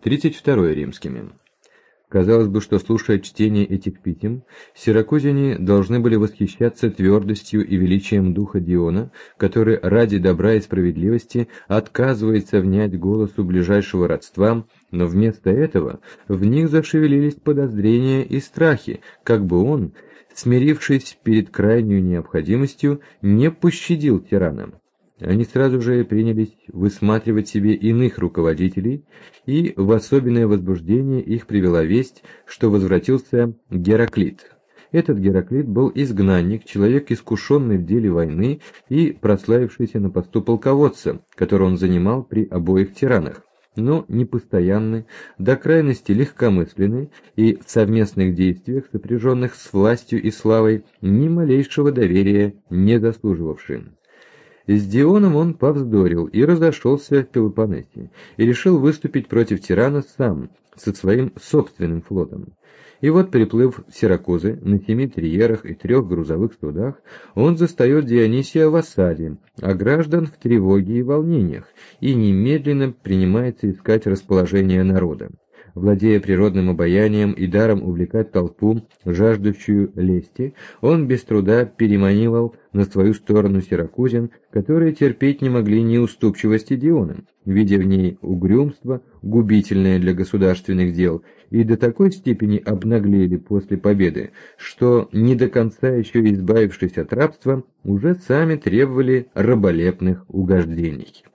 32 римскими. Казалось бы, что, слушая чтение этих писем, сиракузяне должны были восхищаться твердостью и величием духа Диона, который ради добра и справедливости отказывается внять голосу ближайшего родства, но вместо этого в них зашевелились подозрения и страхи, как бы он, смирившись перед крайней необходимостью, не пощадил тирана. Они сразу же принялись высматривать себе иных руководителей, и в особенное возбуждение их привела весть, что возвратился Гераклит. Этот Гераклит был изгнанник, человек, искушенный в деле войны и прославившийся на посту полководца, который он занимал при обоих тиранах, но непостоянный, до крайности легкомысленный и в совместных действиях, сопряженных с властью и славой, ни малейшего доверия не заслуживавший. С Дионом он повздорил и разошелся в Пелопоннесе, и решил выступить против тирана сам, со своим собственным флотом. И вот, приплыв в Сиракузы на 7 триерах и 3 грузовых судах, он застает Дионисия в осаде, а граждан в тревоге и волнениях, и немедленно принимается искать расположение народа. Владея природным обаянием и даром увлекать толпу, жаждущую лести, он без труда переманивал на свою сторону сиракузян, которые терпеть не могли неуступчивости Диона, видя в ней угрюмство, губительное для государственных дел, и до такой степени обнаглели после победы, что, не до конца еще избавившись от рабства, уже сами требовали раболепных угождений.